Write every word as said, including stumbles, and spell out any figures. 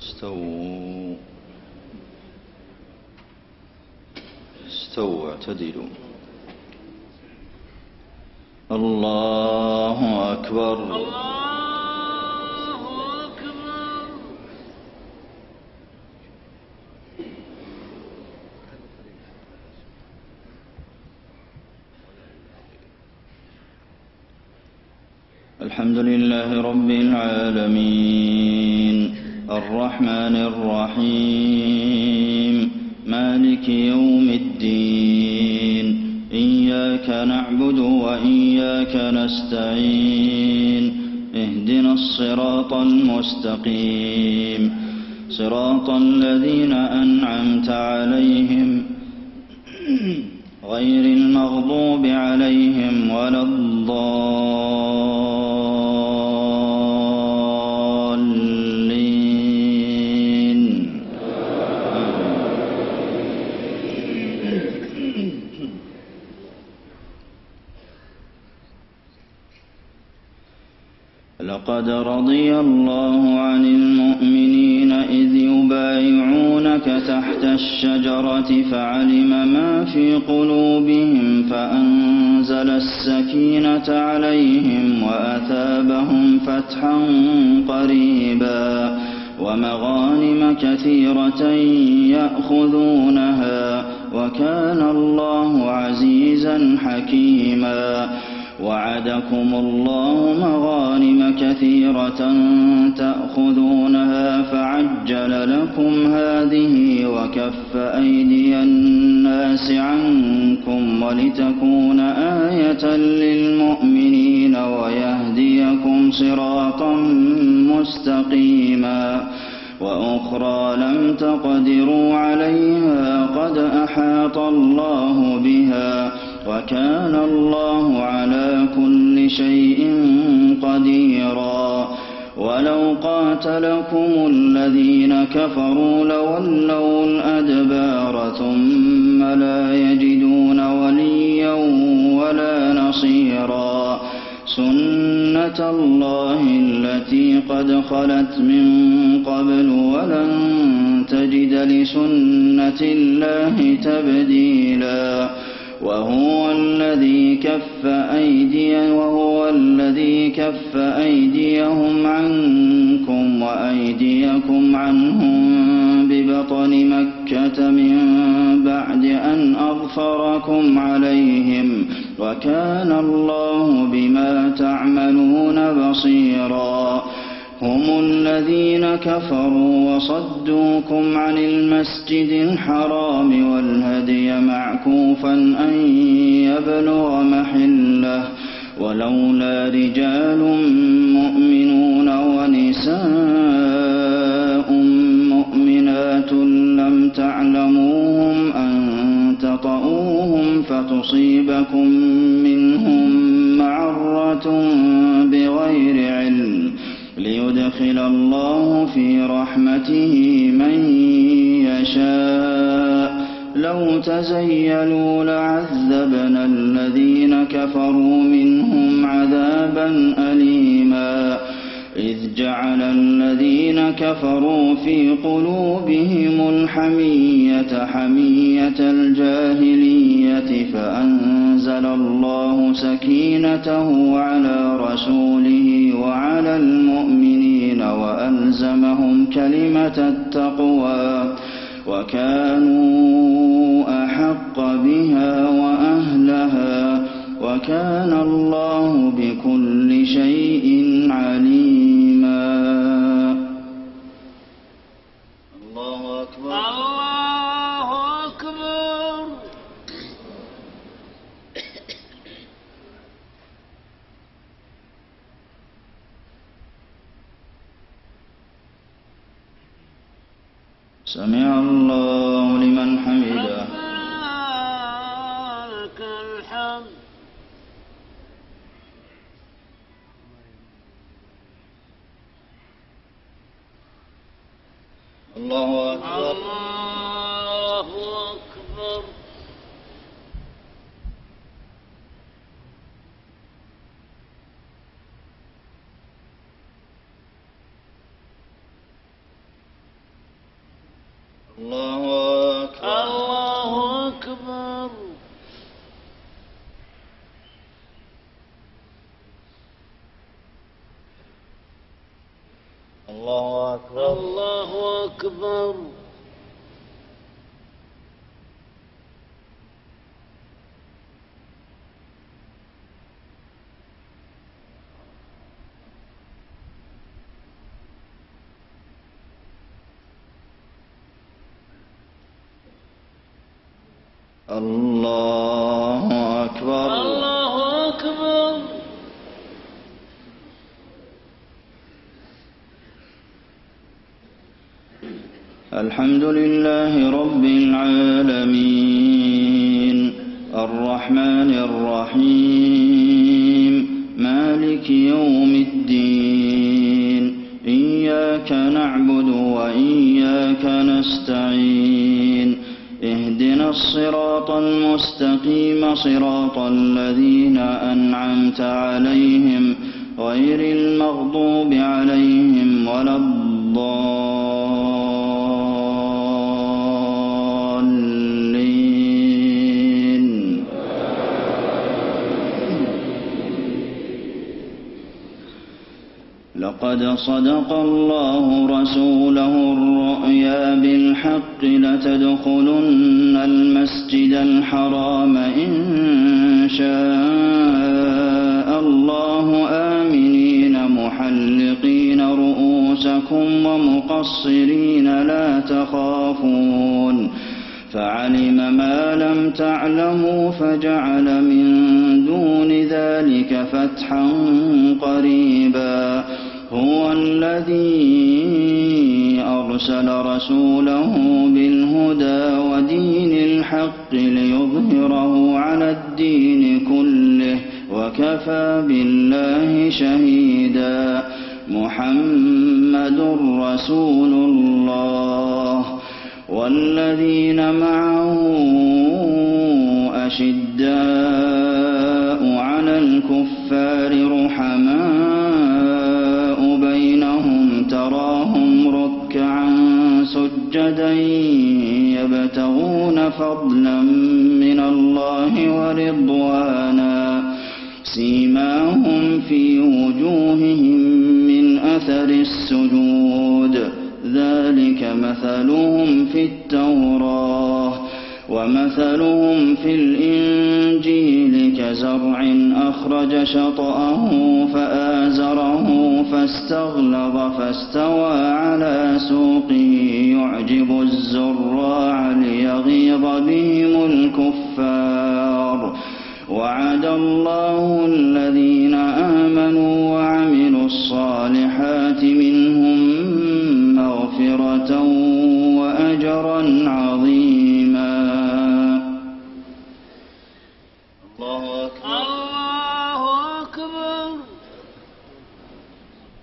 استووا استووا اعتدلوا. الله أكبر. الله أكبر. الحمد لله رب العالمين الرحمن الرحيم مالك يوم الدين إياك نعبد وإياك نستعين اهدنا الصراط المستقيم صراط الذين أنعمت عليهم غير المغضوب عليهم ولا الضالين. لقد رضي الله عن المؤمنين إذ يبايعونك تحت الشجرة فعلم ما في قلوبهم فأنزل السكينة عليهم وأثابهم فتحا قريبا ومغانم كثيرة يأخذونها وكان الله عزيزا حكيما. وعدكم الله مغانم كثيرة تأخذونها فعجل لكم هذه وكف أيدي الناس عنكم ولتكون آية للمؤمنين ويهديكم صراطا مستقيما. وأخرى لم تقدروا عليها قد أحاط الله بها وكان الله على كل شيء قديرا. ولو قاتلكم الذين كفروا لولوا الأدبار ثم لا يجدون وليا ولا نصيرا. سنة الله التي قد خلت من قبل ولن تجد لسنة الله تبديلا. وهو الذي كف أيدي وهو الذي كف أيديهم عنكم وأيديكم عنهم ببطن مكة من بعد أن أظفركم عليهم وكان الله بما تعملون بصيرا. هم الذين كفروا وصدوكم عن المسجد الحرام والهدي معكوفا أن يبلغ محله ولولا رجال مؤمنون ونساء مؤمنات لم تعلموهم أن تطؤوهم فتصيبكم منهم معرة بغير علم ليدخل الله في رحمته من يشاء. لو تزيلوا لعذبنا الذين كفروا منهم عذابا أليما. إذ جعل الذين كفروا في قلوبهم الحمية حمية الجاهلية فأنزل الله سكينته على رسوله وعلى المؤمنين وألزمهم كلمة التقوى وكانوا أحق بها وأهلها وكان الله بكل شيء عليما. الله أكبر. الله أكبر. سمع الله لمن حمده. لك الحمد. الله أكبر. الله أكبر. الله أكبر. الله أكبر. الله أكبر. الله أكبر. الله أكبر. الله أكبر. الحمد لله رب العالمين الرحمن الرحيم مالك يوم الدين إياك نعبد وإياك نستعين اهدنا الصراط المستقيم صراط الذين أنعمت عليهم غير المغضوب عليهم ولا الضالين. لقد صدق الله رسوله الرؤيا بالحق لتدخلن المسجد الحرام إن شاء الله آمنين محلقين رؤوسكم ومقصرين لا تخافون فعلم ما لم تعلموا فجعل من دون ذلك فتحا قريبا. هو الذي أرسل رسوله بالهدى ودين الحق ليظهره على الدين كله وكفى بالله شهيدا. محمد رسول الله والذين معه أشداء على الكفار رحماء بينهم تراهم ركعا سجدا يبتغون فضلا من الله ورضوانا سيماهم في وجوههم من أثر السجود ذلك مثلهم في التوراة ومثلهم في الإنجيل كزرع أخرج شطأه فآزره فاستغلظ فاستوى على سوقه يعجب الزراع ليغيظ بهم الكفار. وعد الله الذين آمنوا وعملوا الصالحات منهم مغفرة وأجرا عظيما.